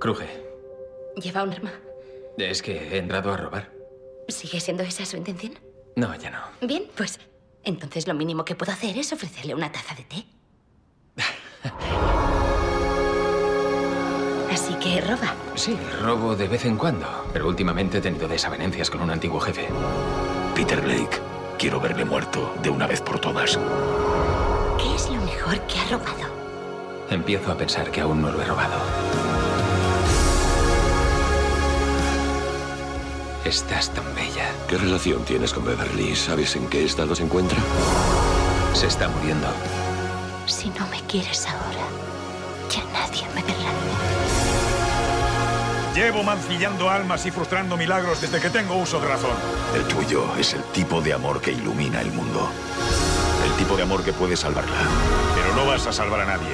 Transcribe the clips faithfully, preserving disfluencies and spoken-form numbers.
Cruje. ¿Lleva un arma? Es que he entrado a robar. ¿Sigue siendo esa su intención? No, ya no. Bien, pues entonces lo mínimo que puedo hacer es ofrecerle una taza de té. Así que roba. Sí, robo de vez en cuando, pero últimamente he tenido desavenencias con un antiguo jefe. Peter Blake, quiero verle muerto de una vez por todas. ¿Qué es lo mejor que ha robado? Empiezo a pensar que aún no lo he robado. Estás tan bella. ¿Qué relación tienes con Beverly? ¿Sabes en qué estado se encuentra? Se está muriendo. Si no me quieres ahora, ya nadie me querrá. Llevo mancillando almas y frustrando milagros desde que tengo uso de razón. El tuyo es el tipo de amor que ilumina el mundo. El tipo de amor que puede salvarla. Pero no vas a salvar a nadie.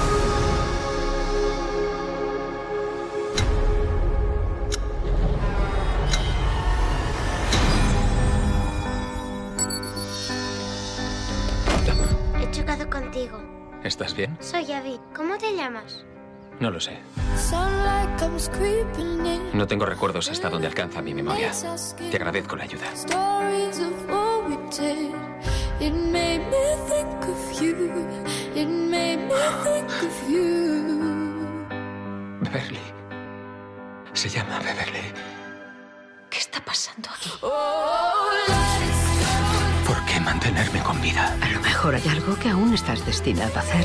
He chocado contigo. ¿Estás bien? Soy Abby. ¿Cómo te llamas? No lo sé. No tengo recuerdos hasta donde alcanza mi memoria. Te agradezco la ayuda. Beverly. Se llama Beverly. ¿Qué está pasando aquí? ¿Por qué mantenerme con vida? A lo mejor hay algo que aún estás destinado a hacer.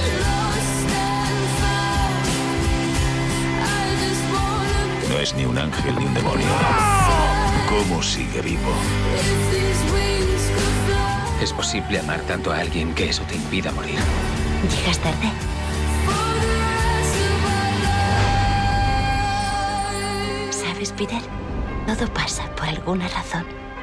No es ni un ángel ni un demonio. ¿Cómo sigue vivo? ¿Es posible amar tanto a alguien que eso te impida morir? ¿Llegas tarde? ¿Sabes, Peter? Todo pasa por alguna razón.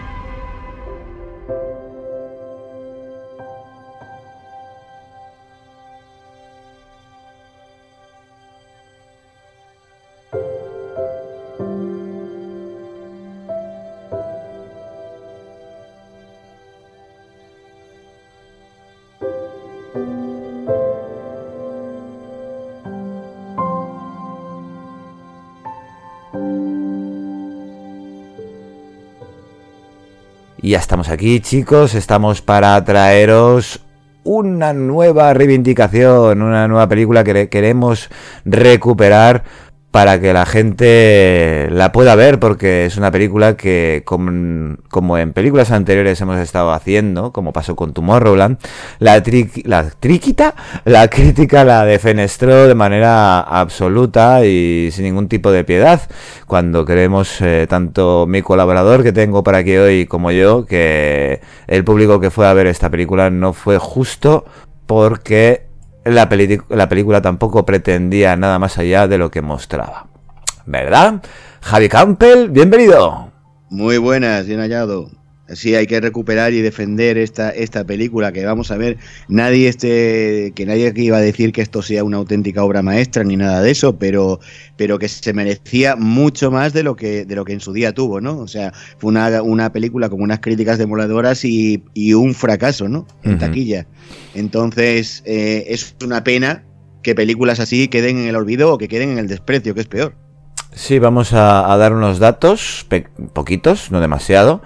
Y ya estamos aquí, chicos, estamos para traeros una nueva reivindicación, una nueva película que queremos recuperar para que la gente la pueda ver, porque es una película que, como, como en películas anteriores hemos estado haciendo, como pasó con Tomorrowland, la, tri, la triquita, la crítica la defenestró de manera absoluta y sin ningún tipo de piedad, cuando creemos, eh, tanto mi colaborador que tengo por aquí hoy como yo, que el público que fue a ver esta película no fue justo, porque La, peli- la película tampoco pretendía nada más allá de lo que mostraba. ¿Verdad? Javi Campbell, bienvenido. Muy buenas, bien hallado. Sí, hay que recuperar y defender esta, esta película que vamos a ver. Nadie este, que nadie aquí iba a decir que esto sea una auténtica obra maestra ni nada de eso, pero, pero que se merecía mucho más de lo que, de lo que en su día tuvo, ¿no? O sea, fue una, una película con unas críticas demoladoras y, y un fracaso, ¿no? En uh-huh. taquilla. Entonces, eh, es una pena que películas así queden en el olvido o que queden en el desprecio, que es peor. Sí, vamos a, a dar unos datos, pe- poquitos, no demasiado.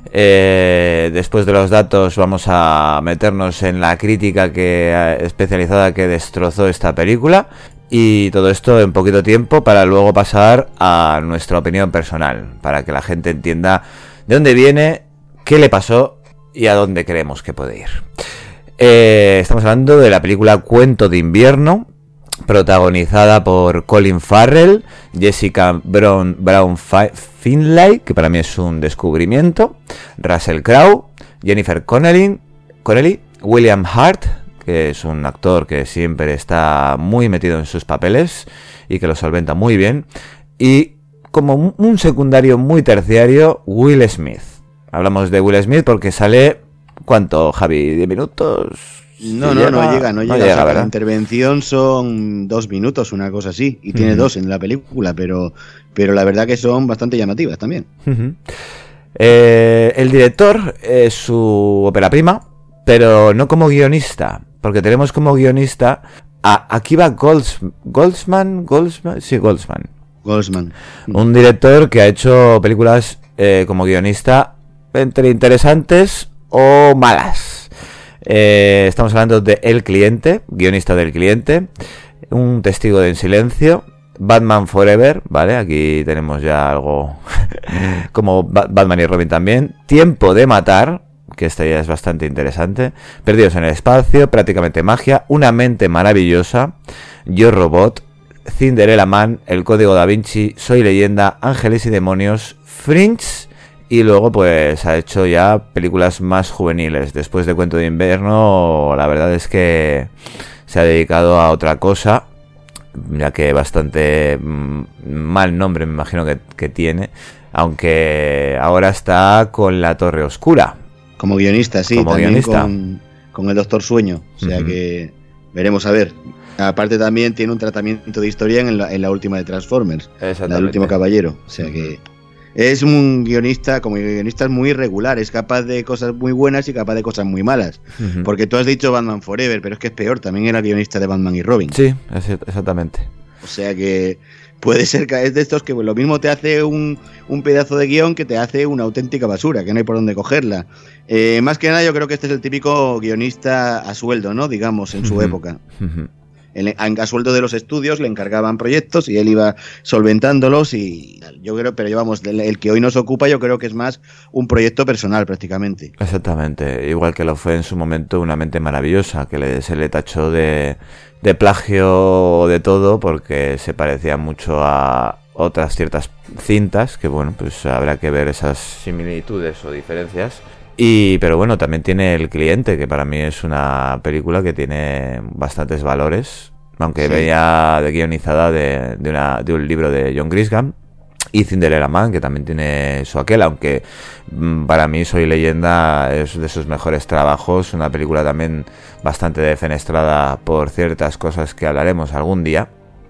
Eh, después de los datos vamos a meternos en la crítica que especializada que destrozó esta película, y todo esto en poquito tiempo para luego pasar a nuestra opinión personal, para que la gente entienda de dónde viene, qué le pasó y a dónde creemos que puede ir. Eh, estamos hablando de la película Cuento de Invierno, protagonizada por Colin Farrell, Jessica Brown, Brown Finlay, que para mí es un descubrimiento, Russell Crowe, Jennifer Connelly, Connelly, William Hurt, que es un actor que siempre está muy metido en sus papeles y que lo solventa muy bien, y como un secundario muy terciario, Will Smith. Hablamos de Will Smith porque sale, ¿cuánto, Javi? ¿diez minutos? No, no, llega, no llega, no llega. No llega, o sea, la intervención son dos minutos, una cosa así, y tiene uh-huh. dos en la película, pero, pero la verdad que son bastante llamativas también. Uh-huh. Eh, el director es su ópera prima, pero no como guionista, porque tenemos como guionista a Akiva Golds, Goldsman, Goldsman, sí, Goldsman. Goldsman. Un director que ha hecho películas eh, como guionista entre interesantes o malas. Eh, estamos hablando de El Cliente, guionista del Cliente, Un Testigo en Silencio, Batman Forever, ¿vale? Aquí tenemos ya algo como ba- Batman y Robin también. Tiempo de Matar, que esta ya es bastante interesante. Perdidos en el Espacio, Prácticamente Magia, Una Mente Maravillosa, Yo Robot, Cinderella Man, El Código Da Vinci, Soy Leyenda, Ángeles y Demonios, Fringe, y luego pues ha hecho ya películas más juveniles. Después de Cuento de Invierno, la verdad es que se ha dedicado a otra cosa, ya que bastante mm, mal nombre me imagino que, que tiene, aunque ahora está con La Torre Oscura. Como guionista, sí, Como también guionista. Con, con El Doctor Sueño, o sea Uh-huh. que veremos a ver. Aparte también tiene un tratamiento de historia en la, en la última de Transformers, la del Último Caballero, o sea que es un guionista, como guionista es muy irregular, es capaz de cosas muy buenas y capaz de cosas muy malas. Uh-huh. Porque tú has dicho Batman Forever, pero es que es peor, también era guionista de Batman y Robin. Sí, es- exactamente. O sea que puede ser que es de estos que lo mismo te hace un, un pedazo de guión que te hace una auténtica basura, que no hay por dónde cogerla. Eh, más que nada yo creo que este es el típico guionista a sueldo, ¿no? Digamos, en su Uh-huh. época. Uh-huh. El, a sueldo de los estudios le encargaban proyectos y él iba solventándolos y yo creo, pero llevamos el, el que hoy nos ocupa yo creo que es más un proyecto personal prácticamente. Exactamente, igual que lo fue en su momento Una Mente Maravillosa, que le, se le tachó de, de plagio de todo porque se parecía mucho a otras ciertas cintas, que bueno, pues habrá que ver esas similitudes o diferencias. Y pero bueno, también tiene El Cliente, que para mí es una película que tiene bastantes valores, aunque Sí. venía de guionizada de, de, una, de un libro de John Grisham. Y Cinderella Man, que también tiene su aquel, aunque mm, para mí Soy Leyenda es de sus mejores trabajos, una película también bastante defenestrada por ciertas cosas que hablaremos algún día.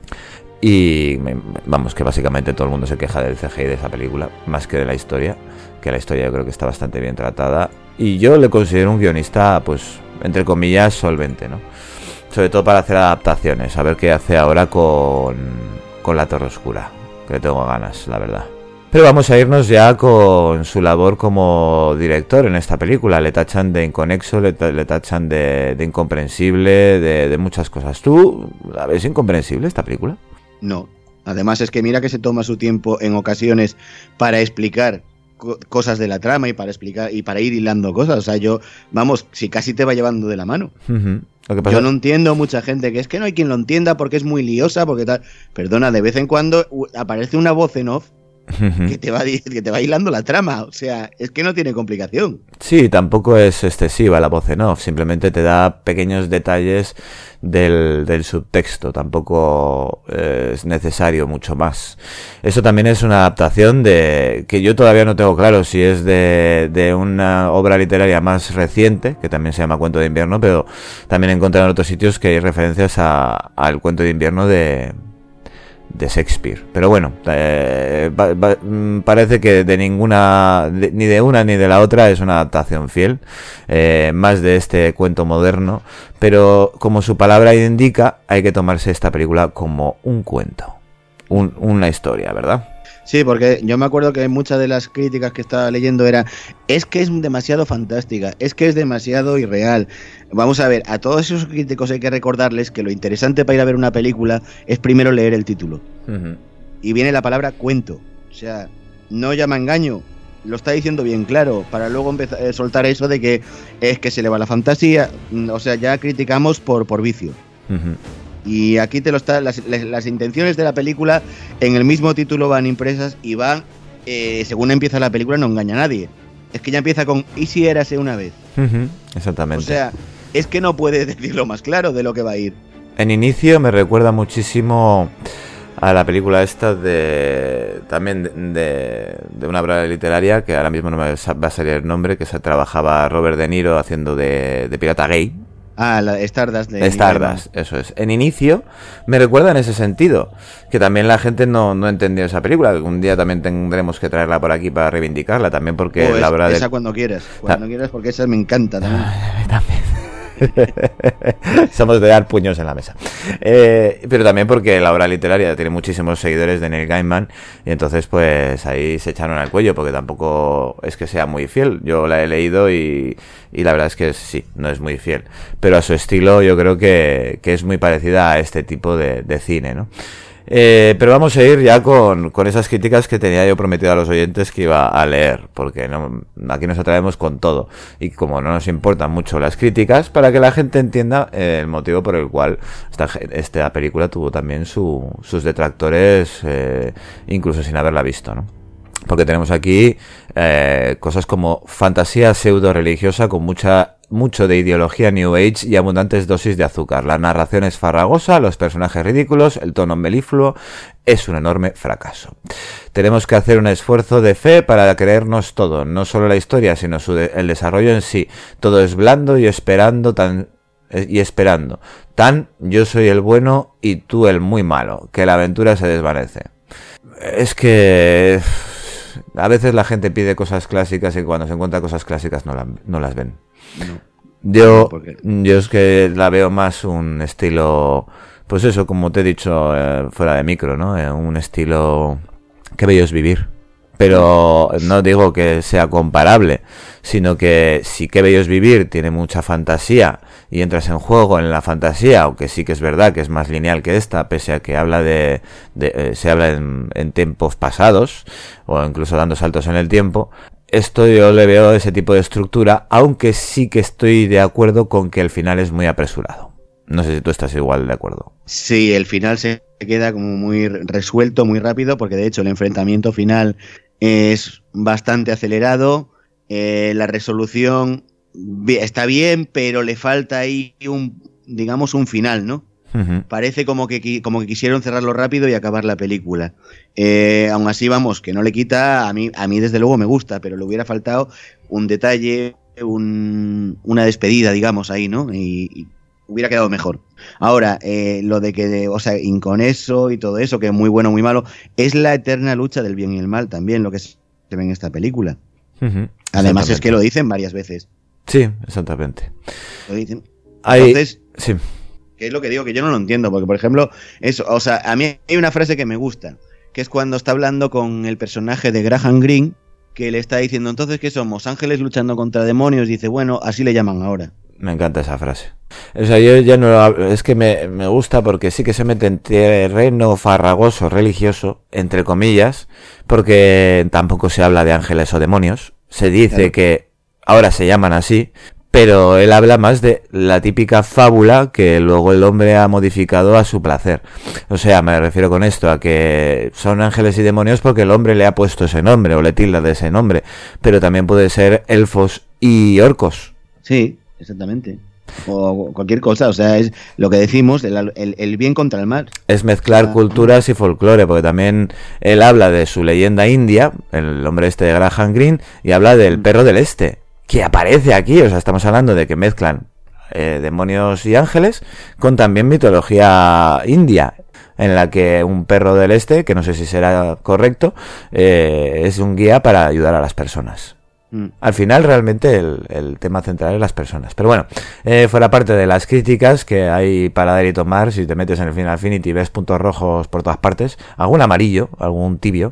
Y me- vamos, que básicamente todo el mundo se queja del C G I de esa película, más que de la historia, que la historia yo creo que está bastante bien tratada. Y yo le considero un guionista, pues, entre comillas, solvente, ¿no? Sobre todo para hacer adaptaciones, a ver qué hace ahora con, con La Torre Oscura, que le tengo ganas, la verdad. Pero vamos a irnos ya con su labor como director en esta película. Le tachan de inconexo, le, ta- le tachan de, de incomprensible, de, de muchas cosas. ¿Tú la ves incomprensible esta película? No. Además es que mira que se toma su tiempo en ocasiones para explicar co- cosas de la trama y para explicar y para ir hilando cosas. O sea, yo, vamos, si casi te va llevando de la mano. Uh-huh. Lo que pasa Yo no entiendo mucha gente que es que no hay quien lo entienda porque es muy liosa, porque tal. Perdona, de vez en cuando u- aparece una voz en off Ujú. que te va di- que te va hilando la trama. O sea, es que no tiene complicación. Sí, tampoco es excesiva la voz en off, simplemente te da pequeños detalles del, del subtexto, tampoco eh, es necesario mucho más. Eso también es una adaptación de que yo todavía no tengo claro si es de, de una obra literaria más reciente, que también se llama Cuento de Invierno, pero también he encontrado en otros sitios que hay referencias a, al Cuento de Invierno de... de Shakespeare, pero bueno, eh, va- va- mm, parece que de ninguna, de- ni de una ni de la otra es una adaptación fiel, eh, más de este cuento moderno, pero como su palabra indica, hay que tomarse esta película como un cuento, un- una historia, ¿verdad? Sí, porque yo me acuerdo que muchas de las críticas que estaba leyendo era es que es demasiado fantástica, es que es demasiado irreal. Vamos a ver, a todos esos críticos hay que recordarles que lo interesante para ir a ver una película es primero leer el título. Ujú. Y viene la palabra cuento. O sea, no llama engaño. Lo está diciendo bien claro, para luego empezar a soltar eso de que es que se le va la fantasía. Mm, O sea, ya criticamos por, por vicio. Ujú. Y aquí te lo está, las, las, las intenciones de la película en el mismo título van impresas y van, eh, según empieza la película, no engaña a nadie. Es que ya empieza con ¿y si érase una vez? Ujú, exactamente. O sea, es que no puede decirlo más claro de lo que va a ir. En inicio me recuerda muchísimo a la película esta de también de, de, de una obra literaria que ahora mismo no me sa- va a salir el nombre, que se trabajaba Robert De Niro haciendo de, de pirata gay. Ah, la Stardust de Stardust, eso es. En inicio me recuerda en ese sentido, que también la gente no, no entendió esa película. Algún día también tendremos que traerla por aquí para reivindicarla también, porque Oh, la es- obra de... esa cuando quieras, cuando Ah. quieras, porque esa me encanta también. También. Somos de dar puños en la mesa. Eh, pero también porque la obra literaria tiene muchísimos seguidores de Neil Gaiman y entonces pues ahí se echaron al cuello porque tampoco es que sea muy fiel. Yo la he leído y, y la verdad es que sí, no es muy fiel. Pero a su estilo yo creo que, que es muy parecida a este tipo de, de cine, ¿no? Eh, pero vamos a ir ya con, con esas críticas que tenía yo prometido a los oyentes que iba a leer, porque no, aquí nos atraemos con todo y como no nos importan mucho las críticas, para que la gente entienda eh, el motivo por el cual esta, esta película tuvo también su, sus detractores, eh, incluso sin haberla visto, ¿no? Porque tenemos aquí eh, cosas como fantasía pseudo-religiosa con mucha mucho de ideología New Age y abundantes dosis de azúcar. La narración es farragosa, los personajes ridículos, el tono melifluo, es un enorme fracaso. Tenemos que hacer un esfuerzo de fe para creernos todo, no solo la historia, sino su de- el desarrollo en sí. Todo es blando y esperando tan... y esperando. Tan yo soy el bueno y tú el muy malo, que la aventura se desvanece. Es que... a veces la gente pide cosas clásicas y cuando se encuentra cosas clásicas no, la, no las ven. No. Yo, ¿Por qué? yo es que la veo más un estilo, pues eso, como te he dicho eh, fuera de micro, ¿no? Eh, un estilo Qué bello es vivir. Pero no digo que sea comparable, sino que si Qué bello es vivir tiene mucha fantasía y entras en juego en la fantasía, aunque sí que es verdad que es más lineal que esta, pese a que habla de, de eh, se habla en, en tiempos pasados o incluso dando saltos en el tiempo. Esto yo le veo ese tipo de estructura, aunque sí que estoy de acuerdo con que el final es muy apresurado. No sé si tú estás igual de acuerdo. Sí, el final se queda como muy resuelto, muy rápido, porque de hecho el enfrentamiento final es bastante acelerado. Eh, la resolución está bien, pero le falta ahí un, digamos, un final, ¿no? Uh-huh. Parece como que, como que quisieron cerrarlo rápido y acabar la película. Eh, aún así, vamos, que no le quita, a mí, a mí desde luego me gusta, pero le hubiera faltado un detalle, un, una despedida, digamos, ahí, ¿no? Y, y hubiera quedado mejor. Ahora, eh, lo de que, de, o sea, Inconeso y todo eso, que es muy bueno, muy malo, es la eterna lucha del bien y el mal también, lo que se ve en esta película. Uh-huh. Además es que lo dicen varias veces. Sí, exactamente. Lo dicen. Hay... Entonces, sí. Que es lo que digo, que yo no lo entiendo, porque por ejemplo, eso, o sea, a mí hay una frase que me gusta, que es cuando está hablando con el personaje de Graham Greene, que le está diciendo, entonces, ¿qué somos? ¿Ángeles luchando contra demonios? Dice, bueno, así le llaman ahora. Me encanta esa frase. O sea, yo ya no es que me, me gusta porque sí que se mete en terreno farragoso, religioso, entre comillas, porque tampoco se habla de ángeles o demonios. Se dice claro. que ahora se llaman así, pero él habla más de la típica fábula que luego el hombre ha modificado a su placer. O sea, me refiero con esto a que son ángeles y demonios porque el hombre le ha puesto ese nombre o le tilda de ese nombre, pero también puede ser elfos y orcos. Sí, exactamente. O cualquier cosa, o sea, es lo que decimos, el, el, el bien contra el mal. Es mezclar ah, culturas y folclore, porque también él habla de su leyenda india, el hombre este de Graham Greene, y habla del perro del este, que aparece aquí. O sea, estamos hablando de que mezclan eh, demonios y ángeles con también mitología india, en la que un perro del este, que no sé si será correcto, eh, es un guía para ayudar a las personas. Al final realmente el, el tema central es las personas. Pero bueno, eh, fuera parte de las críticas que hay para dar y tomar, si te metes en el Final Affinity ves puntos rojos por todas partes, algún amarillo, algún tibio,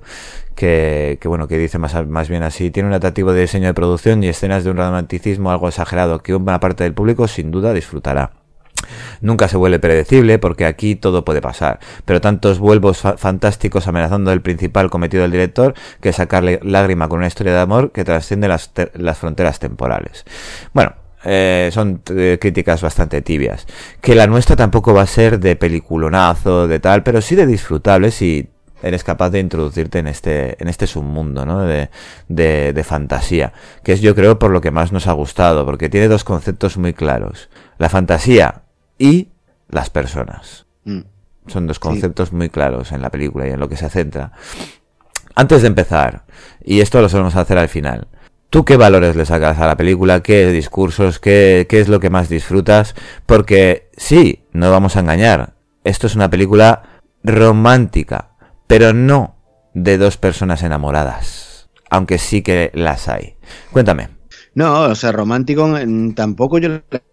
que, que bueno, que dice más, más bien así, tiene un atractivo de diseño de producción y escenas de un romanticismo algo exagerado que una parte del público sin duda disfrutará. Nunca se vuelve predecible porque aquí todo puede pasar, pero tantos vuelvos fa- fantásticos amenazando el principal cometido del director que sacarle lágrima con una historia de amor que trasciende las, te- las fronteras temporales. Bueno, eh, son eh, críticas bastante tibias. Que la nuestra tampoco va a ser de peliculonazo, de tal, pero sí de disfrutable si eres capaz de introducirte en este en este submundo, ¿no? de, de, de fantasía, que es yo creo por lo que más nos ha gustado, porque tiene dos conceptos muy claros: la fantasía y las personas. Mm. Son dos conceptos sí. muy claros en la película y en lo que se centra. Antes de empezar, y esto lo solemos hacer al final, ¿tú qué valores le sacas a la película? ¿Qué discursos? ¿Qué, qué es lo que más disfrutas? Porque sí, no vamos a engañar, esto es una película romántica, pero no de dos personas enamoradas, aunque sí que las hay. Cuéntame. No, o sea, romántico tampoco yo la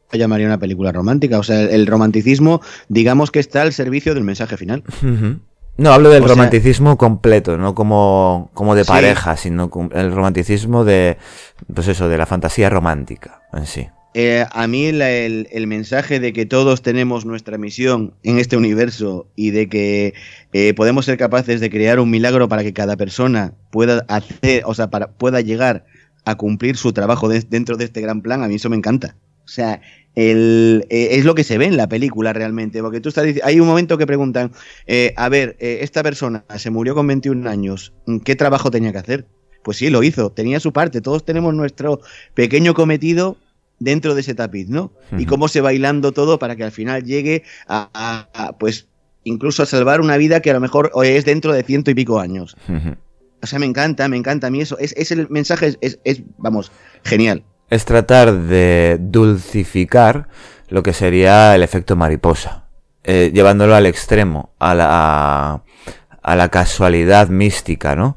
llamaría una película romántica. O sea, el romanticismo, digamos que está al servicio del mensaje final. Uh-huh. No, hablo del o romanticismo sea, completo, no como, como de sí. pareja, sino el romanticismo de, pues eso, de la fantasía romántica en sí. Eh, a mí la, el, el mensaje de que todos tenemos nuestra misión en este universo y de que eh, podemos ser capaces de crear un milagro para que cada persona pueda hacer, o sea, para, pueda llegar a cumplir su trabajo de, dentro de este gran plan, a mí eso me encanta. O sea, el, eh, es lo que se ve en la película realmente, porque tú estás diciendo, hay un momento que preguntan, eh, a ver, eh, esta persona se murió con veintiún años, ¿qué trabajo tenía que hacer? Pues sí, lo hizo, tenía su parte, todos tenemos nuestro pequeño cometido dentro de ese tapiz, ¿no? Uh-huh. Y cómo se va hilando todo para que al final llegue a, a, a, pues, incluso a salvar una vida que a lo mejor es dentro de ciento y pico años. Uh-huh. O sea, me encanta, me encanta a mí eso, es, es el mensaje, es, es, es, vamos, genial. Es tratar de dulcificar lo que sería el efecto mariposa, eh, llevándolo al extremo, a la, a la casualidad mística, ¿no?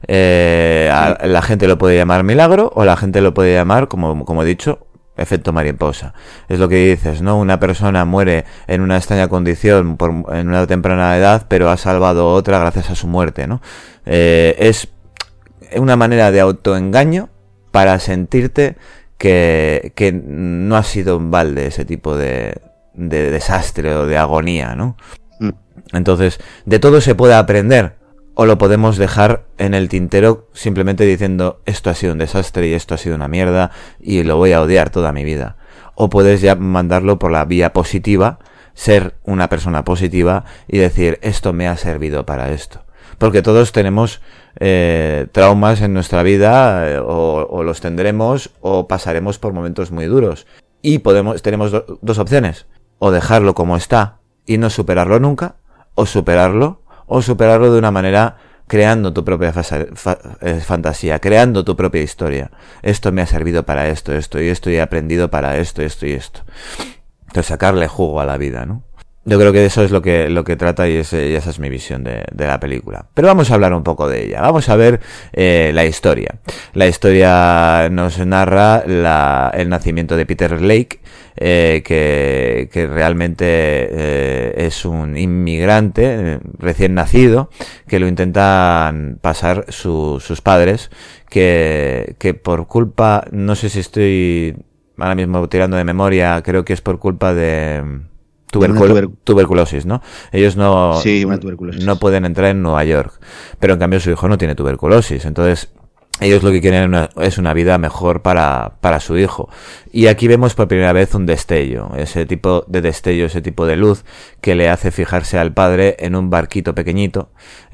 Eh, a, la gente lo puede llamar milagro o la gente lo puede llamar, como, como he dicho, efecto mariposa. Es lo que dices, ¿no? Una persona muere en una extraña condición por, en una temprana edad, pero ha salvado otra gracias a su muerte, ¿no? Eh, es una manera de autoengaño para sentirte que, que no ha sido en balde ese tipo de, de desastre o de agonía, ¿no? Entonces, de todo se puede aprender, o lo podemos dejar en el tintero simplemente diciendo esto ha sido un desastre y esto ha sido una mierda y lo voy a odiar toda mi vida. O puedes ya mandarlo por la vía positiva, ser una persona positiva y decir esto me ha servido para esto. Porque todos tenemos eh, traumas en nuestra vida, eh, o, o los tendremos o pasaremos por momentos muy duros. Y podemos tenemos do, dos opciones, o dejarlo como está y no superarlo nunca, o superarlo, o superarlo de una manera creando tu propia fa- fa- eh, fantasía, creando tu propia historia. Esto me ha servido para esto, esto y esto, y he aprendido para esto, esto y esto. Entonces sacarle jugo a la vida, ¿no? Yo creo que eso es lo que lo que trata y, ese, y esa es mi visión de, de la película. Pero vamos a hablar un poco de ella. Vamos a ver eh, la historia. La historia nos narra la, el nacimiento de Peter Lake, eh, que, que realmente eh, es un inmigrante eh, recién nacido, que lo intentan pasar su, sus padres, que, que por culpa, no sé si estoy ahora mismo tirando de memoria, creo que es por culpa de... Tubercul- tuber- tuberculosis, ¿no? Ellos no, sí, una tuberculosis. no pueden entrar en Nueva York, pero en cambio su hijo no tiene tuberculosis, entonces ellos lo que quieren una, es una vida mejor para, para su hijo. Y aquí vemos por primera vez un destello, ese tipo de destello, ese tipo de luz que le hace fijarse al padre en un barquito pequeñito,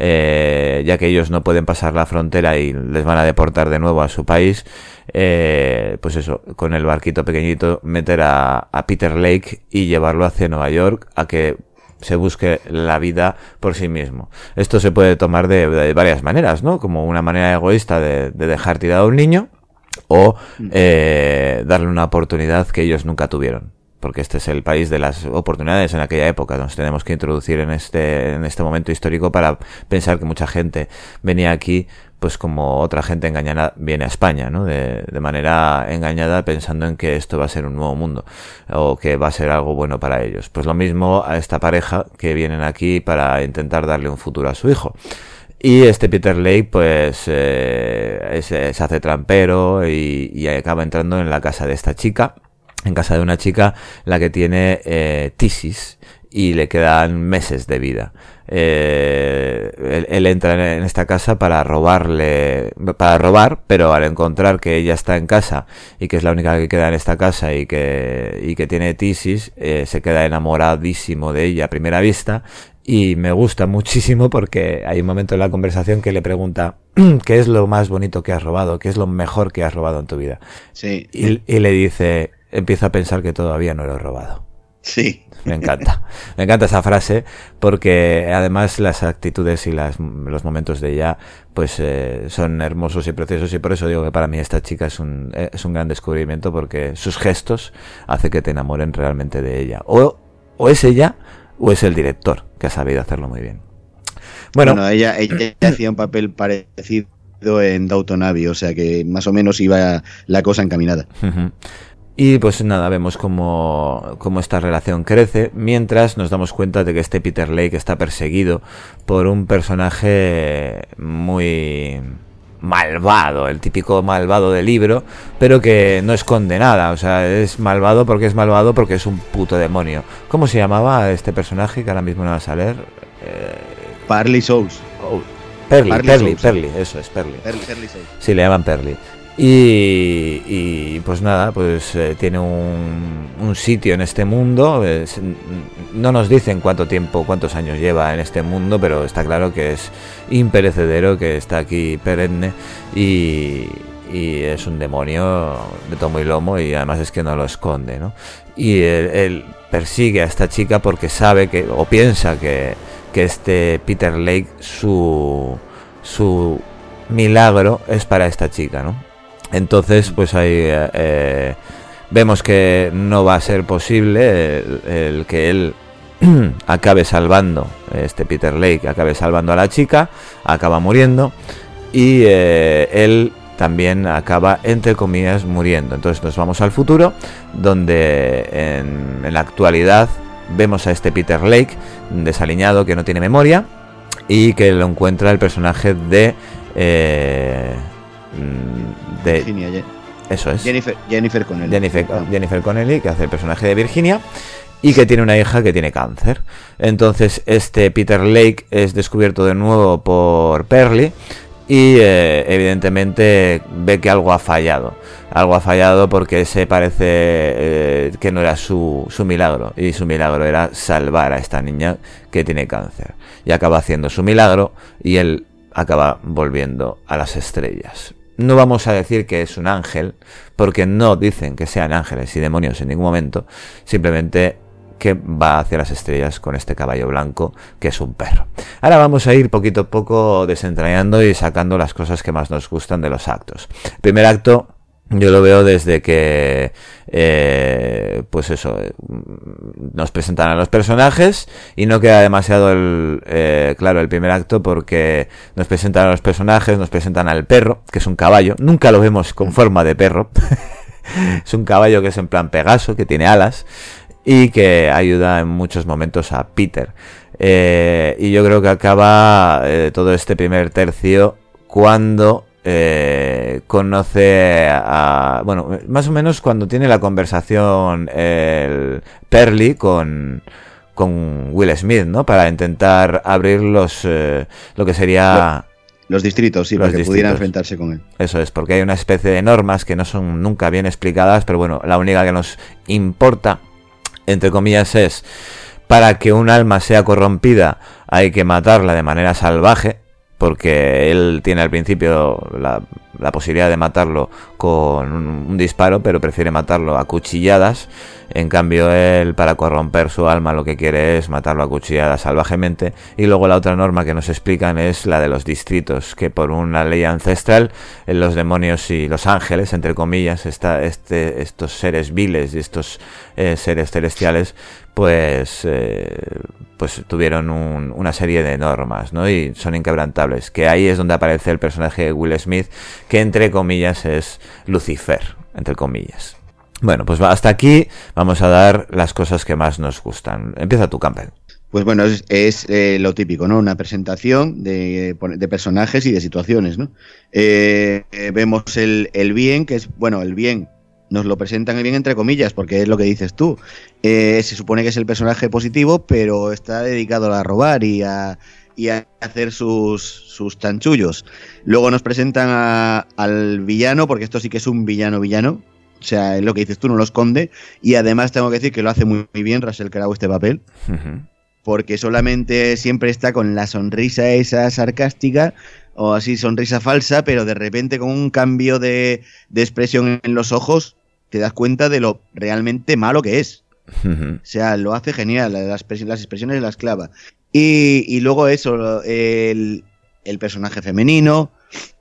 eh, ya que ellos no pueden pasar la frontera y les van a deportar de nuevo a su país. Eh, pues eso, con el barquito pequeñito meter a, a Peter Lake y llevarlo hacia Nueva York a que se busque la vida por sí mismo. Esto se puede tomar de, de varias maneras, ¿no? Como una manera egoísta de, de dejar tirado a un niño, o eh, darle una oportunidad que ellos nunca tuvieron. Porque este es el país de las oportunidades en aquella época. Nos tenemos que introducir en este, en este momento histórico para pensar que mucha gente venía aquí, pues como otra gente engañada viene a España, ¿no? De, de manera engañada, pensando en que esto va a ser un nuevo mundo, o que va a ser algo bueno para ellos. Pues lo mismo a esta pareja que vienen aquí para intentar darle un futuro a su hijo. Y este Peter Lake, pues, eh, se, se hace trampero y, y acaba entrando en la casa de esta chica. En casa de una chica, la que tiene eh, tisis y le quedan meses de vida. Eh, él, él entra en esta casa para robarle, para robar, pero al encontrar que ella está en casa y que es la única que queda en esta casa y que, y que tiene tisis, eh, se queda enamoradísimo de ella a primera vista. Y me gusta muchísimo porque hay un momento en la conversación que le pregunta ¿qué es lo más bonito que has robado? ¿Qué es lo mejor que has robado en tu vida? Sí. Y, y le dice, empieza a pensar que todavía no lo he robado. Sí. Me encanta. Me encanta esa frase porque además las actitudes y las, los momentos de ella pues eh, son hermosos y preciosos, y por eso digo que para mí esta chica es un, es un gran descubrimiento, porque sus gestos hacen que te enamoren realmente de ella. O, o es ella o es el director, que ha sabido hacerlo muy bien. Bueno, bueno ella, ella hacía un papel parecido en Downton Abbey, o sea que más o menos iba la cosa encaminada. Uh-huh. Y pues nada, vemos cómo, cómo esta relación crece, mientras nos damos cuenta de que este Peter Lake está perseguido por un personaje muy malvado, el típico malvado del libro, pero que no esconde nada. O sea, es malvado porque es malvado porque es un puto demonio. ¿Cómo se llamaba este personaje? Que ahora mismo no va a salir. Eh... Parley Souls. Oh, Perly, Parley Perly, Souls. Perly, eso es, Perly. Perly, Perly Souls. Sí, le llaman Perly. Y, y pues nada, pues eh, tiene un, un sitio en este mundo. Es, no nos dicen cuánto tiempo, cuántos años lleva en este mundo, pero está claro que es imperecedero, que está aquí perenne y, y es un demonio de tomo y lomo, y además es que no lo esconde, ¿no? Y él, él persigue a esta chica porque sabe que, o piensa que, que este Peter Lake, su, su milagro es para esta chica, ¿no? Entonces, pues ahí eh, vemos que no va a ser posible el, el que él acabe salvando, este Peter Lake acabe salvando a la chica, acaba muriendo, y eh, él también acaba, entre comillas, muriendo. Entonces nos vamos al futuro, donde en, en la actualidad vemos a este Peter Lake desaliñado, que no tiene memoria, y que lo encuentra el personaje de... Eh, de Virginia, eso es Jennifer, Jennifer Connelly. Jennifer, Jennifer Connelly, que hace el personaje de Virginia, y que tiene una hija que tiene cáncer. Entonces este Peter Lake es descubierto de nuevo por Perly, y eh, evidentemente ve que algo ha fallado. Algo ha fallado porque se parece eh, que no era su, su milagro, y su milagro era salvar a esta niña que tiene cáncer. Y acaba haciendo su milagro, y él acaba volviendo a las estrellas. No vamos a decir que es un ángel, porque no dicen que sean ángeles y demonios en ningún momento, simplemente que va hacia las estrellas con este caballo blanco, que es un perro. Ahora vamos a ir poquito a poco desentrañando y sacando las cosas que más nos gustan de los actos. El primer acto yo lo veo desde que, eh, pues eso, nos presentan a los personajes, y no queda demasiado el, eh, claro el primer acto, porque nos presentan a los personajes, nos presentan al perro, que es un caballo, nunca lo vemos con forma de perro, es un caballo que es en plan Pegaso, que tiene alas, y que ayuda en muchos momentos a Peter. Eh, y yo creo que acaba eh, todo este primer tercio cuando... Eh, conoce a, bueno, más o menos cuando tiene la conversación el Perly con con Will Smith, ¿no? Para intentar abrir los eh, lo que sería los, los distritos, sí, los para que distritos. pudiera enfrentarse con él. Eso es, porque hay una especie de normas que no son nunca bien explicadas, pero bueno, la única que nos importa, entre comillas, es: para que un alma sea corrompida hay que matarla de manera salvaje, porque él tiene al principio la, la posibilidad de matarlo con un, un disparo, pero prefiere matarlo a cuchilladas. En cambio, él, para corromper su alma, lo que quiere es matarlo a cuchilladas salvajemente. Y luego la otra norma que nos explican es la de los distritos, que por una ley ancestral, los demonios y los ángeles, entre comillas, esta, este, estos seres viles y estos eh, seres celestiales, pues eh, pues tuvieron un, una serie de normas, ¿no? Y son inquebrantables, que ahí es donde aparece el personaje de Will Smith, que entre comillas es Lucifer, entre comillas. Bueno, pues hasta aquí vamos a dar las cosas que más nos gustan. Empieza tú, Campbell. Pues bueno, es, es eh, lo típico, ¿no? Una presentación de, de personajes y de situaciones, ¿no? Eh, eh, vemos el, el bien, que es, bueno, el bien nos lo presentan el bien entre comillas, porque es lo que dices tú. Eh, se supone que es el personaje positivo, pero está dedicado a robar y a, y a hacer sus, sus chanchullos. Luego nos presentan a, al villano, porque esto sí que es un villano villano. O sea, es lo que dices tú, no lo esconde. Y además tengo que decir que lo hace muy, muy bien Russell Crowe este papel. Uh-huh. Porque solamente siempre está con la sonrisa esa sarcástica, o así sonrisa falsa, pero de repente con un cambio de, de expresión en los ojos te das cuenta de lo realmente malo que es. Uh-huh. O sea, lo hace genial, las, las expresiones las clava. Y, y luego eso, el, el personaje femenino.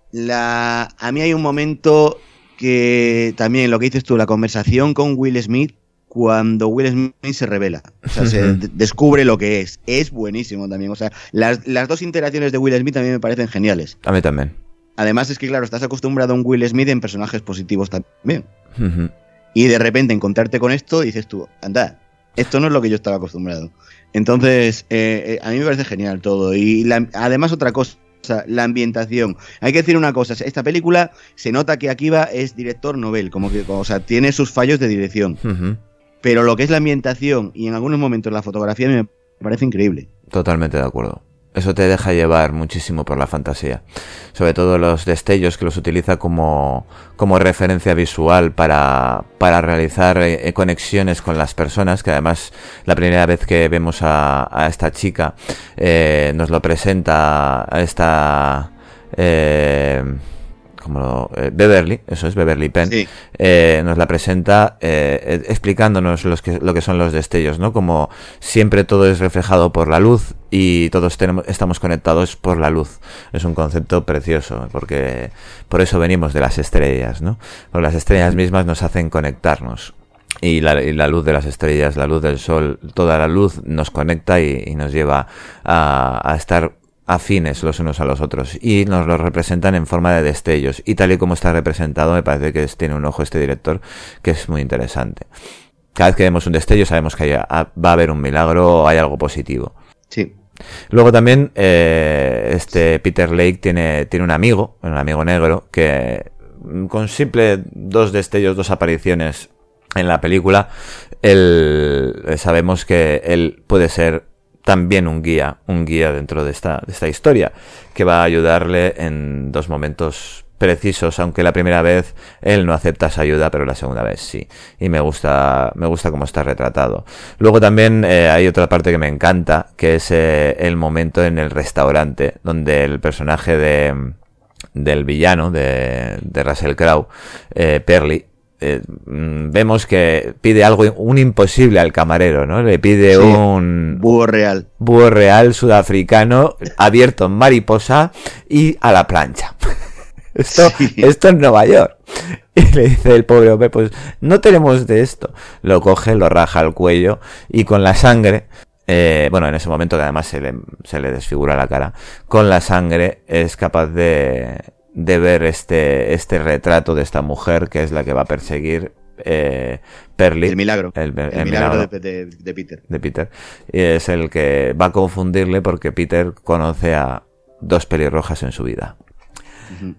La, a mí hay un momento que también, lo que dices tú, la conversación con Will Smith, cuando Will Smith se revela, o sea, se d- descubre lo que es. Es buenísimo también. O sea, las, las dos interacciones de Will Smith también me parecen geniales. A mí también. Además es que, claro, estás acostumbrado a un Will Smith en personajes positivos también. Uh-huh. y de repente encontrarte con esto y dices tú, anda, esto no es lo que yo estaba acostumbrado. Entonces, eh, eh, a mí me parece genial todo. Y la, además otra cosa, la ambientación. Hay que decir una cosa, esta película se nota que Akiva es director novel, como que, o sea, tiene sus fallos de dirección. Uh-huh. Pero lo que es la ambientación y en algunos momentos la fotografía me parece increíble. Totalmente de acuerdo. Eso te deja llevar muchísimo por la fantasía. Sobre todo los destellos que los utiliza como, como referencia visual para, para realizar eh, conexiones con las personas, que además la primera vez que vemos a, a esta chica eh, nos lo presenta a esta... Eh, como eh, Beverly, eso es Beverly Penn, sí. eh, nos la presenta eh, explicándonos los que, lo que son los destellos, ¿no? Como siempre todo es reflejado por la luz y todos tenemos, estamos conectados por la luz. Es un concepto precioso, porque por eso venimos de las estrellas, ¿no? Porque las estrellas mismas nos hacen conectarnos. Y la, y la luz de las estrellas, la luz del sol, toda la luz nos conecta y, y nos lleva a, a estar afines los unos a los otros, y nos lo representan en forma de destellos, y tal y como está representado me parece que es, tiene un ojo este director que es muy interesante. Cada vez que vemos un destello sabemos que haya, va a haber un milagro o hay algo positivo. Sí. Luego también eh, este Peter Lake tiene, tiene un amigo, un amigo negro, que con simple dos destellos, dos apariciones en la película, él, sabemos que él puede ser también un guía, un guía dentro de esta, de esta historia, que va a ayudarle en dos momentos precisos, aunque la primera vez él no acepta esa ayuda, pero la segunda vez sí. Y me gusta, me gusta cómo está retratado. Luego también eh, hay otra parte que me encanta, que es eh, el momento en el restaurante, donde el personaje de del villano, de, de Russell Crowe, eh, Perry, Eh, vemos que pide algo, un imposible al camarero, ¿no? Le pide sí, un búho real, búho real sudafricano abierto en mariposa y a la plancha. Esto, sí. esto es Nueva York. Y le dice el pobre hombre, pues no tenemos de esto. Lo coge, lo raja al cuello y con la sangre, eh, bueno, en ese momento que además se le, se le desfigura la cara, con la sangre es capaz de de ver este este retrato de esta mujer que es la que va a perseguir eh, Perry. El milagro. El, el, el milagro, milagro de, de, de Peter. De Peter. Y es el que va a confundirle porque Peter conoce a dos pelirrojas en su vida. Uh-huh.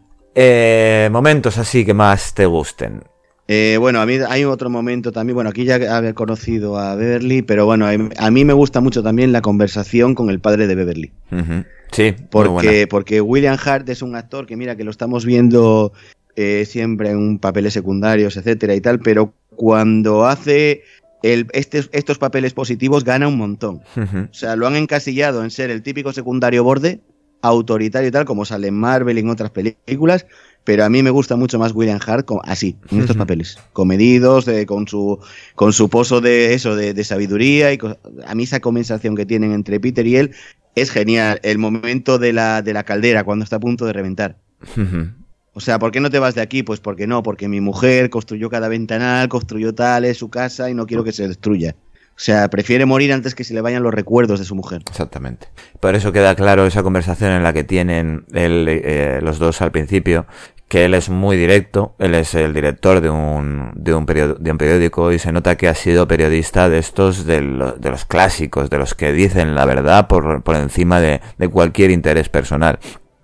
Eh, momentos así que más te gusten. Eh, bueno, a mí hay otro momento también, bueno, aquí ya había conocido a Beverly, pero bueno, a mí me gusta mucho también la conversación con el padre de Beverly. Uh-huh. Sí, porque, porque William Hart es un actor que mira que lo estamos viendo eh, siempre en papeles secundarios, etcétera y tal, pero cuando hace el, este, estos papeles positivos gana un montón. Uh-huh. O sea, lo han encasillado en ser el típico secundario borde, autoritario y tal, como sale en Marvel y en otras películas, pero a mí me gusta mucho más William Hart con, así, en estos papeles, comedidos, de, con su con su pozo de eso, de, de sabiduría, y co- a mí esa conversación que tienen entre Peter y él es genial. El momento de la, de la caldera, cuando está a punto de reventar. Uh-huh. O sea, ¿por qué no te vas de aquí? Pues porque no, porque mi mujer construyó cada ventanal, construyó tal, es su casa y no quiero que se destruya. O sea, prefiere morir antes que se le vayan los recuerdos de su mujer. Exactamente. Por eso queda claro esa conversación en la que tienen él, eh, los dos al principio, que él es muy directo, él es el director de un, de un, period- de un periódico y se nota que ha sido periodista de estos, de, lo, de los clásicos, de los que dicen la verdad por, por encima de, de cualquier interés personal.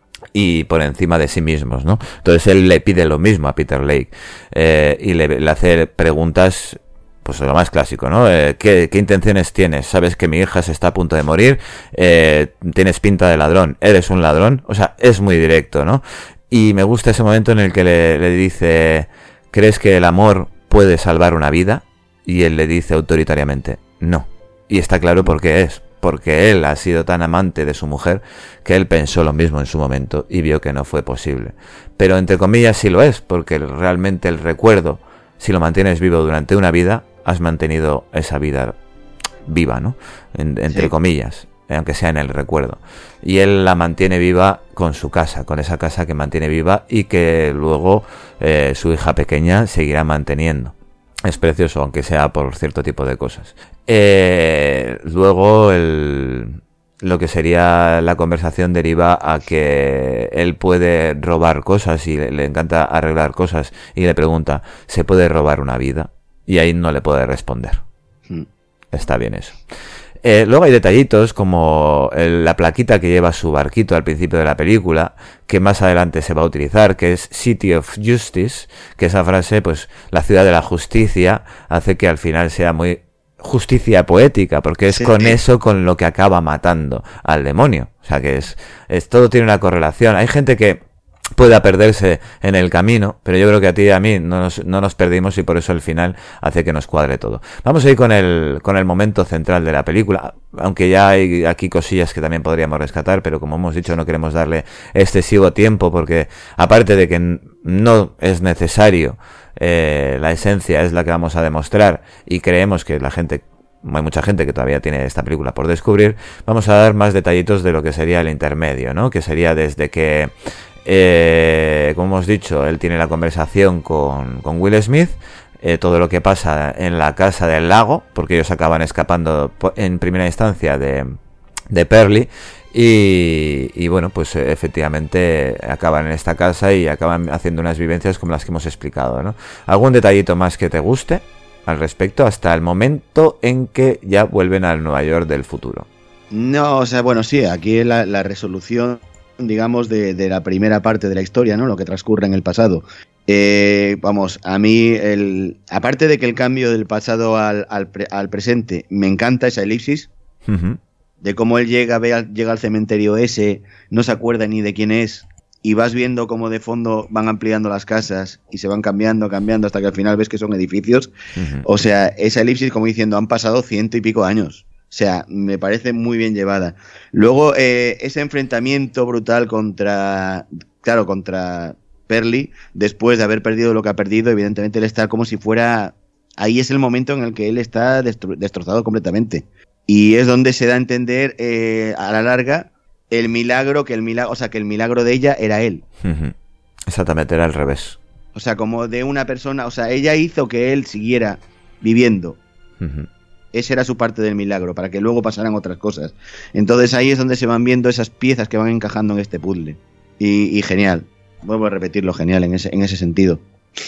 Y por encima de sí mismos, ¿no? Entonces él le pide lo mismo a Peter Lake eh, y le, le hace preguntas, pues lo más clásico, ¿no? Eh, ¿qué, ¿Qué intenciones tienes? ¿Sabes que mi hija se está a punto de morir? Eh, ¿Tienes pinta de ladrón? ¿Eres un ladrón? O sea, es muy directo, ¿no? Y me gusta ese momento en el que le, le dice, ¿crees que el amor puede salvar una vida? Y él le dice autoritariamente, no. Y está claro por qué es. Porque él ha sido tan amante de su mujer que él pensó lo mismo en su momento y vio que no fue posible. Pero entre comillas sí lo es, porque realmente el recuerdo, si lo mantienes vivo durante una vida, has mantenido esa vida viva, ¿no? En, entre sí. comillas, aunque sea en el recuerdo. Y él la mantiene viva con su casa, con esa casa que mantiene viva y que luego eh, su hija pequeña seguirá manteniendo. Es precioso, aunque sea por cierto tipo de cosas. Eh, luego el, lo que sería la conversación deriva a que él puede robar cosas y le, le encanta arreglar cosas y le pregunta, ¿se puede robar una vida? y ahí no le puede responder. Mm. Está bien eso. Eh, luego hay detallitos como el, la plaquita que lleva su barquito al principio de la película, que más adelante se va a utilizar, que es City of Justice, que esa frase, pues la ciudad de la justicia, hace que al final sea muy justicia poética, porque es sí, con sí. eso con lo que acaba matando al demonio. O sea que es, es todo tiene una correlación. Hay gente que pueda perderse en el camino, pero yo creo que a ti y a mí no nos, no nos perdimos y por eso el final hace que nos cuadre todo. Vamos a ir con el, con el momento central de la película, aunque ya hay aquí cosillas que también podríamos rescatar, pero como hemos dicho no queremos darle excesivo tiempo porque aparte de que no es necesario, eh, la esencia es la que vamos a demostrar y creemos que la gente... hay mucha gente que todavía tiene esta película por descubrir, vamos a dar más detallitos de lo que sería el intermedio, ¿no? Que sería desde que Eh, como hemos dicho, él tiene la conversación con, con Will Smith, eh, todo lo que pasa en la casa del lago, porque ellos acaban escapando en primera instancia de, de Pearlie, y, y bueno, pues efectivamente acaban en esta casa y acaban haciendo unas vivencias como las que hemos explicado, ¿no? ¿Algún detallito más que te guste al respecto hasta el momento en que ya vuelven al Nueva York del futuro? No, o sea, bueno, sí, aquí la, la resolución, digamos, de, de la primera parte de la historia, ¿no? Lo que transcurre en el pasado. Eh, vamos, a mí, el, aparte de que el cambio del pasado al, al, pre, al presente, me encanta esa elipsis, uh-huh. de cómo él llega, ve al, llega al cementerio ese, no se acuerda ni de quién es, y vas viendo cómo de fondo van ampliando las casas y se van cambiando, cambiando, hasta que al final ves que son edificios. Uh-huh. O sea, esa elipsis, como diciendo, han pasado ciento y pico años. O sea, me parece muy bien llevada. Luego, eh, ese enfrentamiento brutal contra, claro, contra Pearlie, después de haber perdido lo que ha perdido, evidentemente él está como si fuera... Ahí es el momento en el que él está destro- destrozado completamente. Y es donde se da a entender, eh, a la larga, el milagro, que el milagro, o sea, que el milagro de ella era él. Uh-huh. Exactamente, era al revés. O sea, como de una persona... O sea, ella hizo que él siguiera viviendo. Uh-huh. Esa era su parte del milagro, para que luego pasaran otras cosas. Entonces ahí es donde se van viendo esas piezas que van encajando en este puzzle. Y, y genial. Vuelvo a repetirlo, genial en ese, en ese sentido.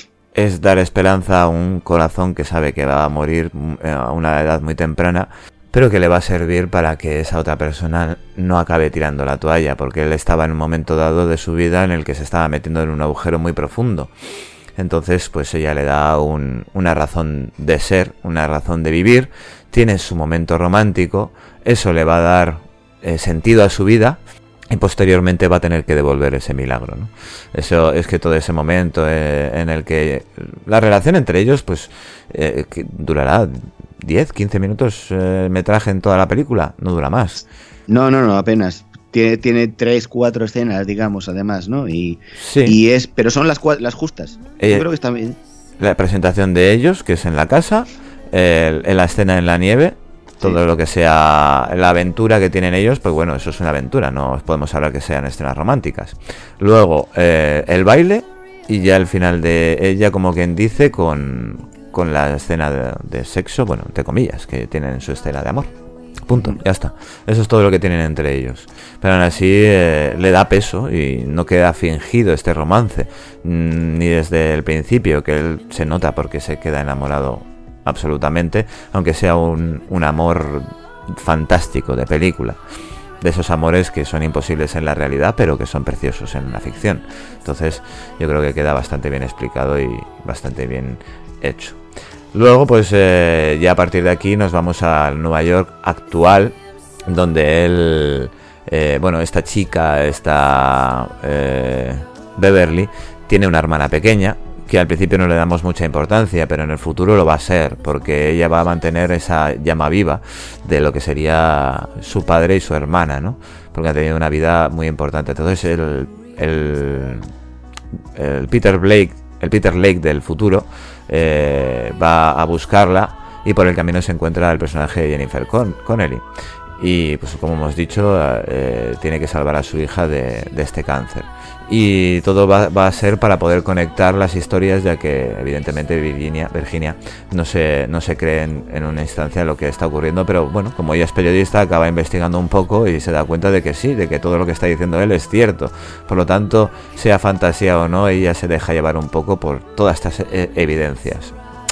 Es dar esperanza a un corazón que sabe que va a morir a una edad muy temprana, pero que le va a servir para que esa otra persona no acabe tirando la toalla, porque él estaba en un momento dado de su vida en el que se estaba metiendo en un agujero muy profundo. Entonces, pues ella le da un, una razón de ser, una razón de vivir, tiene su momento romántico, eso le va a dar eh, sentido a su vida y posteriormente va a tener que devolver ese milagro, ¿no? Eso es que todo ese momento eh, en el que la relación entre ellos, pues, eh, que durará diez, quince minutos eh, metraje en toda la película, no dura más. No, no, no, apenas. Tiene, tiene tres, cuatro escenas, digamos, además, ¿no? Y, sí. y es, pero son las, las justas. Eh, Yo creo que está bien. La presentación de ellos, que es en la casa, eh, en la escena en la nieve, todo sí. lo que sea la aventura que tienen ellos, pues bueno, eso es una aventura, no podemos hablar que sean escenas románticas. Luego, eh, el baile, y ya el final de ella, como quien dice, con, con la escena de, de sexo, bueno, entre comillas, que tienen su escena de amor. Punto, ya está. Eso es todo lo que tienen entre ellos. Pero aún así eh, le da peso y no queda fingido este romance, mm, ni desde el principio, que él se nota porque se queda enamorado absolutamente, aunque sea un, un amor fantástico de película. De esos amores que son imposibles en la realidad, pero que son preciosos en la ficción. Entonces, yo creo que queda bastante bien explicado y bastante bien hecho. Luego, pues eh, ya a partir de aquí nos vamos al Nueva York actual, donde él, eh, bueno, esta chica, esta eh, Beverly, tiene una hermana pequeña, que al principio no le damos mucha importancia, pero en el futuro lo va a ser, porque ella va a mantener esa llama viva de lo que sería su padre y su hermana, ¿no? Porque ha tenido una vida muy importante. Entonces el, el, el Peter Blake, el Peter Lake del futuro, eh, va a buscarla y por el camino se encuentra el personaje de Jennifer Con- Connelly. Y pues como hemos dicho, eh, tiene que salvar a su hija de, de este cáncer. Y todo va, va a ser para poder conectar las historias, ya que evidentemente Virginia, Virginia no se, no se cree en, en una instancia lo que está ocurriendo, pero bueno, como ella es periodista, acaba investigando un poco y se da cuenta de que sí, de que todo lo que está diciendo él es cierto. Por lo tanto, sea fantasía o no, ella se deja llevar un poco por todas estas e- evidencias.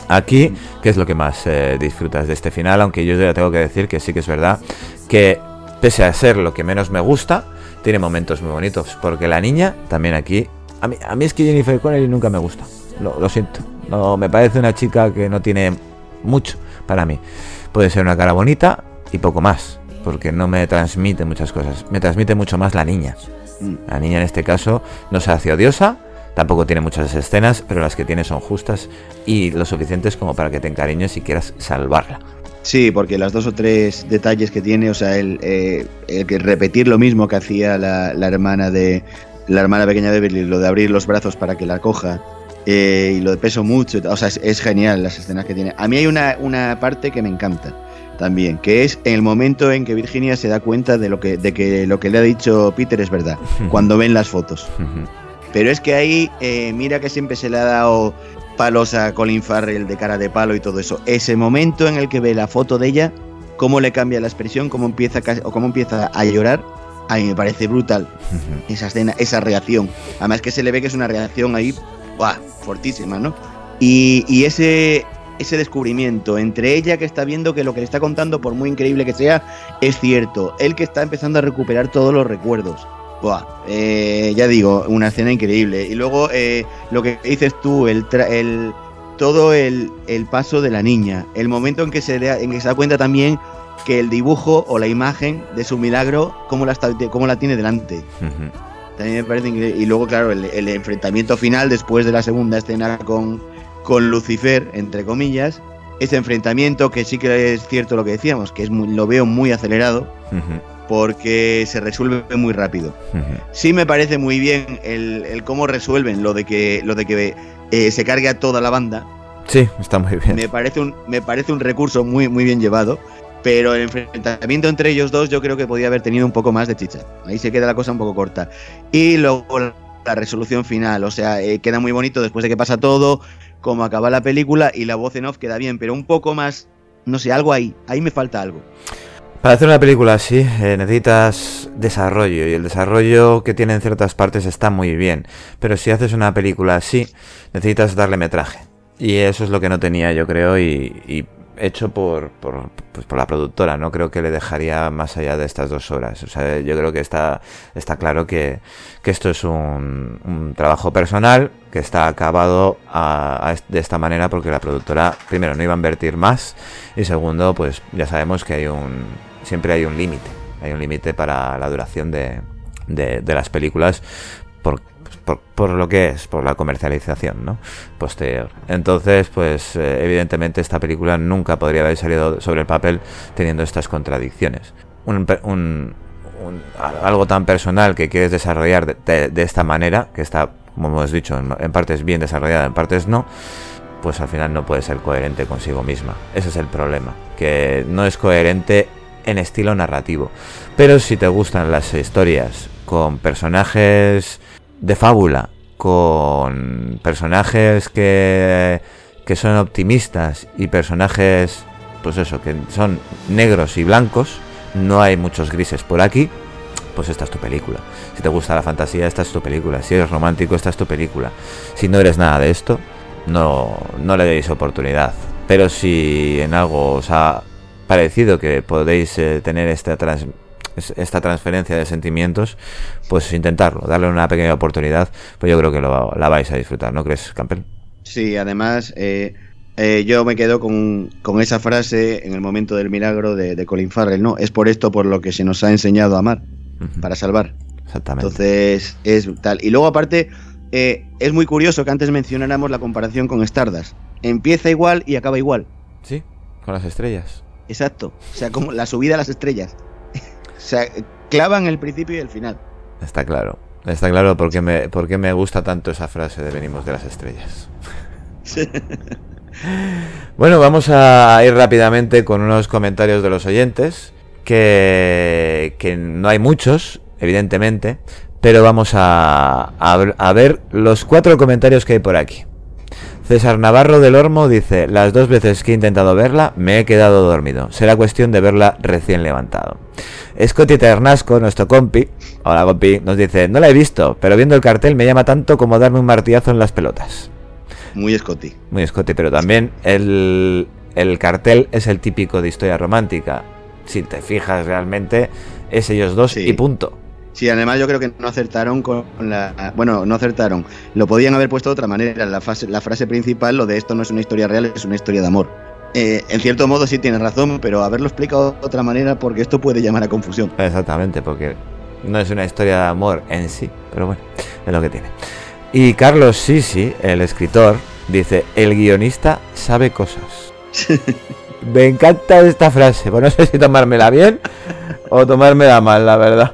Aquí, ¿qué es lo que más eh, disfrutas de este final? Aunque yo ya tengo que decir que sí que es verdad que, pese a ser lo que menos me gusta, tiene momentos muy bonitos. Porque la niña, también aquí, a mí, a mí es que Jennifer Connelly nunca me gusta. Lo, lo siento. No, me parece una chica que no tiene mucho para mí. Puede ser una cara bonita y poco más, porque no me transmite muchas cosas. Me transmite mucho más la niña. La niña en este caso no se hace odiosa, tampoco tiene muchas escenas, pero las que tiene son justas y lo suficientes como para que te encariñes y quieras salvarla. Sí, porque las dos o tres detalles que tiene, o sea, el, eh, el que repetir lo mismo que hacía la, la hermana de la hermana pequeña de Beverly, lo de abrir los brazos para que la coja, eh, y lo de peso mucho, o sea, es, es genial las escenas que tiene. A mí hay una, una parte que me encanta también, que es en el momento en que Virginia se da cuenta de lo que, de que lo que le ha dicho Peter es verdad, cuando ven las fotos. Pero es que ahí, eh, mira que siempre se le ha dado palos a Colin Farrell de cara de palo y todo eso. Ese momento en el que ve la foto de ella, cómo le cambia la expresión, cómo empieza a, o cómo empieza a llorar, a mí me parece brutal. Esa escena, esa reacción. Además que se le ve que es una reacción ahí, ¡buah!, fortísima, ¿no? Y, y ese... ese descubrimiento entre ella, que está viendo que lo que le está contando, por muy increíble que sea, es cierto, él que está empezando a recuperar todos los recuerdos. Buah, eh, ya digo, una escena increíble. Y luego eh, lo que dices tú, el, tra- el todo el, el paso de la niña, el momento en que se da, en que se da cuenta también que el dibujo o la imagen de su milagro, cómo la, está, cómo la tiene delante. Uh-huh. También me parece increíble. Y luego, claro, el, el enfrentamiento final después de la segunda escena con con Lucifer, entre comillas, ese enfrentamiento que sí que es cierto lo que decíamos, que es muy, lo veo muy acelerado, uh-huh, porque se resuelve muy rápido. Uh-huh. Sí me parece muy bien el, el cómo resuelven lo de que lo de que eh, se cargue a toda la banda. Sí, está muy bien. Me parece un me parece un recurso muy muy bien llevado, pero el enfrentamiento entre ellos dos yo creo que podía haber tenido un poco más de chicha. Ahí se queda la cosa un poco corta. Y luego la resolución final, o sea, eh, queda muy bonito después de que pasa todo, como acaba la película, y la voz en off queda bien, pero un poco más, no sé, algo ahí, ahí me falta algo. Para hacer una película así eh, necesitas desarrollo, y el desarrollo que tiene en ciertas partes está muy bien, pero si haces una película así necesitas darle metraje, y eso es lo que no tenía, yo creo, y, y hecho por, por, pues por la productora. No creo que le dejaría más allá de estas dos horas. O sea, yo creo que está, está claro que, que esto es un, un trabajo personal que está acabado a, a de esta manera, porque la productora, primero, no iba a invertir más, y segundo, pues ya sabemos que hay un siempre hay un límite. Hay un límite para la duración de, de, de las películas, por Por, por lo que es, por la comercialización, ¿no?, posterior. Entonces, pues eh, evidentemente esta película nunca podría haber salido sobre el papel teniendo estas contradicciones. Un, un, un, algo tan personal que quieres desarrollar de, de, de esta manera, que está, como hemos dicho, en, en partes bien desarrollada, en partes no, pues al final no puede ser coherente consigo misma. Ese es el problema, que no es coherente en estilo narrativo. Pero si te gustan las historias con personajes de fábula, con personajes que, que son optimistas y personajes, pues eso, que son negros y blancos, no hay muchos grises por aquí, pues esta es tu película. Si te gusta la fantasía, esta es tu película. Si eres romántico, esta es tu película. Si no eres nada de esto, no, no le deis oportunidad. Pero si en algo os ha parecido que podéis eh, tener esta trans esta transferencia de sentimientos, pues intentarlo, darle una pequeña oportunidad, pues yo creo que lo, la vais a disfrutar, ¿no crees, Campbell? Sí, además eh, eh, yo me quedo con, con esa frase en el momento del milagro de, de Colin Farrell, ¿no? Es por esto por lo que se nos ha enseñado a amar, uh-huh, para salvar. Exactamente. Entonces es tal. Y luego aparte eh, es muy curioso que antes mencionáramos la comparación con Stardust. Empieza igual y acaba igual. Sí, con las estrellas. Exacto, o sea, como la subida a las estrellas. O sea, clavan el principio y el final. Está claro. Está claro por qué me, por qué me gusta tanto esa frase de venimos de las estrellas. Sí. Bueno, vamos a ir rápidamente con unos comentarios de los oyentes, que, que no hay muchos, evidentemente, pero vamos a, a, a ver los cuatro comentarios que hay por aquí. César Navarro del Olmo dice: las dos veces que he intentado verla me he quedado dormido. Será cuestión de verla recién levantado. Scotty Ternasco, nuestro compi, hola compi, nos dice: no la he visto, pero viendo el cartel me llama tanto como darme un martillazo en las pelotas. Muy Scotty. Muy Scotty, pero también el, el cartel es el típico de historia romántica. Si te fijas realmente, es ellos dos sí. y punto. Sí, además yo creo que no acertaron con la... Bueno, no acertaron. Lo podían haber puesto de otra manera. La, fase, la frase principal, lo de esto no es una historia real, es una historia de amor. Eh, en cierto modo sí tienes razón, pero haberlo explicado de otra manera porque esto puede llamar a confusión. Exactamente, porque no es una historia de amor en sí, pero bueno, es lo que tiene. Y Carlos Sisi, el escritor, dice, el guionista sabe cosas. Me encanta esta frase, pues no sé si tomármela bien o tomármela mal, la verdad.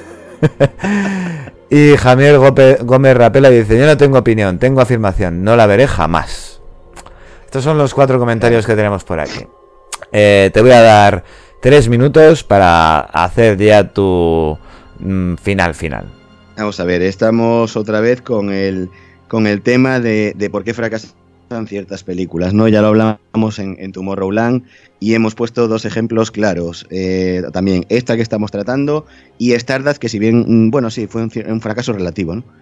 Y Javier Gómez Rapela dice, yo no tengo opinión, tengo afirmación, no la veré jamás. Estos son los cuatro comentarios que tenemos por aquí. Eh, te voy a dar tres minutos para hacer ya tu mm, final final. Vamos a ver, estamos otra vez con el, con el tema de, de por qué fracasan ciertas películas, ¿no? Ya lo hablamos en, en Tomorrowland y hemos puesto dos ejemplos claros. Eh, también esta que estamos tratando y Stardust, que si bien, bueno, sí, fue un, un fracaso relativo, ¿no?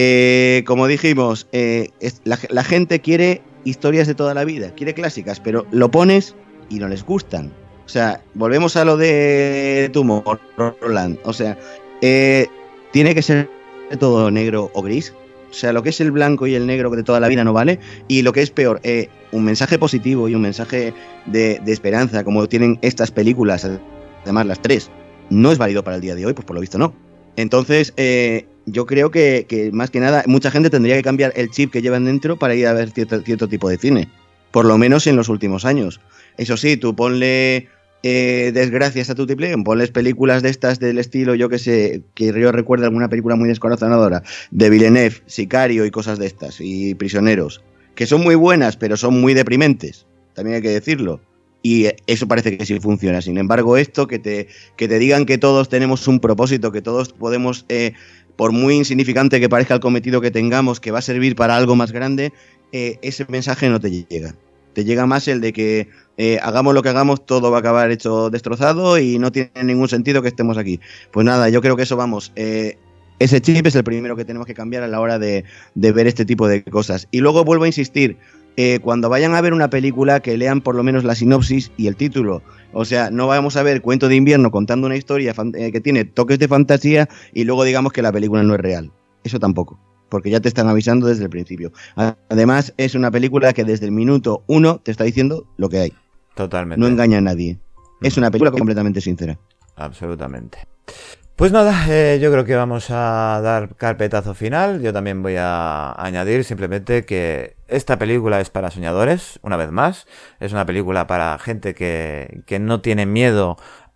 Eh, como dijimos, eh, es, la, la gente quiere historias de toda la vida, quiere clásicas, pero lo pones y no les gustan. O sea, volvemos a lo de Tomorrowland. O sea, eh, tiene que ser todo negro o gris. O sea, lo que es el blanco y el negro de toda la vida no vale. Y lo que es peor, eh, un mensaje positivo y un mensaje de, de esperanza, como tienen estas películas, además las tres, no es válido para el día de hoy, pues por lo visto no. Entonces, eh, yo creo que, que más que nada, mucha gente tendría que cambiar el chip que llevan dentro para ir a ver cierto, cierto tipo de cine. Por lo menos en los últimos años. Eso sí, tú ponle... Eh, desgracias a tu triple, ponles películas de estas del estilo, yo que sé, que yo recuerdo alguna película muy descorazonadora de Villeneuve, Sicario y cosas de estas, y Prisioneros, que son muy buenas, pero son muy deprimentes, también hay que decirlo, y eso parece que sí funciona. Sin embargo, esto, que te, que te digan que todos tenemos un propósito, que todos podemos, eh, por muy insignificante que parezca el cometido que tengamos, que va a servir para algo más grande, eh, ese mensaje no te llega. Te llega más el de que eh, hagamos lo que hagamos, todo va a acabar hecho destrozado y no tiene ningún sentido que estemos aquí. Pues nada, yo creo que eso, vamos, eh, ese chip es el primero que tenemos que cambiar a la hora de, de ver este tipo de cosas. Y luego vuelvo a insistir, eh, cuando vayan a ver una película, que lean por lo menos la sinopsis y el título. O sea, no vamos a ver Cuento de invierno contando una historia eh, que tiene toques de fantasía y luego digamos que la película no es real. Eso tampoco, porque ya te están avisando desde el principio. Además, es una película que desde el minuto uno te está diciendo lo que hay. Totalmente. No engaña a nadie. Es una película completamente sincera. Absolutamente. Pues nada, eh, yo creo que vamos a dar carpetazo final. Yo también voy a añadir simplemente que esta película es para soñadores, una vez más. Es una película para gente que, que no tiene miedo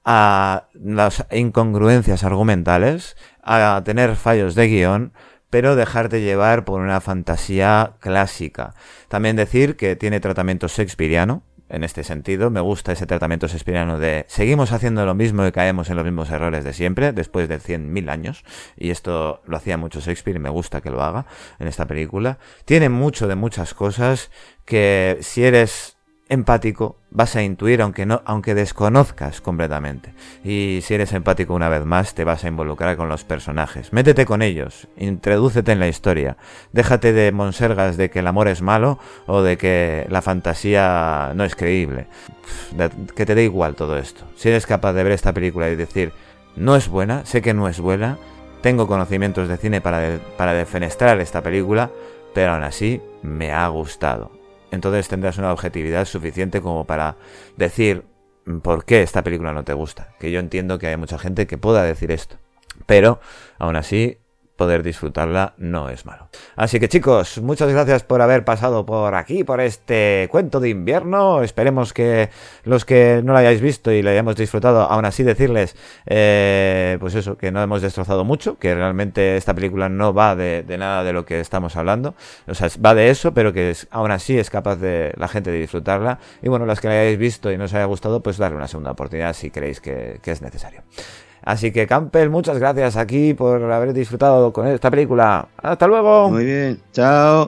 a las incongruencias argumentales, a tener fallos de guión, pero dejarte llevar por una fantasía clásica. También decir que tiene tratamiento shakespeariano, en este sentido. Me gusta ese tratamiento shakespeariano de seguimos haciendo lo mismo y caemos en los mismos errores de siempre, después de cien mil años, y esto lo hacía mucho Shakespeare y me gusta que lo haga en esta película. Tiene mucho de muchas cosas que, si eres empático, vas a intuir aunque no, aunque desconozcas completamente. Y si eres empático, una vez más, te vas a involucrar con los personajes. Métete con ellos, introdúcete en la historia. Déjate de monsergas de que el amor es malo o de que la fantasía no es creíble. De, que te dé igual todo esto. Si eres capaz de ver esta película y decir, no es buena, sé que no es buena, tengo conocimientos de cine para, de, para defenestrar esta película, pero aún así me ha gustado. Entonces tendrás una objetividad suficiente como para decir por qué esta película no te gusta. Que yo entiendo que hay mucha gente que pueda decir esto, pero aún así poder disfrutarla no es malo. Así que chicos, muchas gracias por haber pasado por aquí, por este cuento de invierno. Esperemos que los que no lo hayáis visto y lo hayamos disfrutado, aún así decirles, eh, pues eso, que no hemos destrozado mucho, que realmente esta película no va de, de nada de lo que estamos hablando. O sea, va de eso, pero que es, aún así es capaz de la gente de disfrutarla. Y bueno, las que la hayáis visto y no os haya gustado, pues darle una segunda oportunidad si creéis que, que es necesario. Así que, Campbell, muchas gracias aquí por haber disfrutado con esta película. ¡Hasta luego! Muy bien, chao.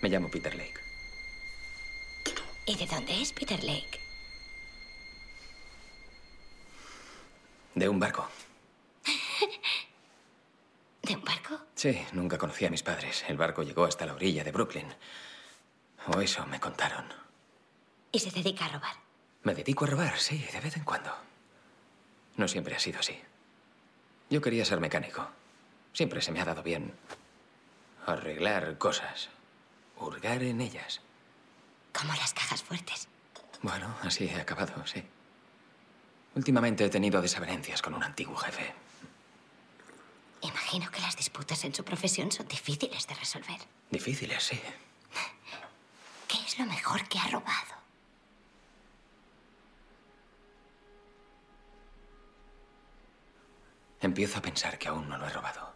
Me llamo Peter Lake. ¿Y de dónde es Peter Lake? De un barco. ¿De un barco? Sí, nunca conocí a mis padres. El barco llegó hasta la orilla de Brooklyn. O eso me contaron. ¿Y se dedica a robar? Me dedico a robar, sí, de vez en cuando. No siempre ha sido así. Yo quería ser mecánico. Siempre se me ha dado bien arreglar cosas, hurgar en ellas. Como las cajas fuertes. Bueno, así he acabado, sí. Últimamente he tenido desavenencias con un antiguo jefe. Imagino que las disputas en su profesión son difíciles de resolver. Difíciles, sí. ¿Qué es lo mejor que ha robado? Empiezo a pensar que aún no lo he robado.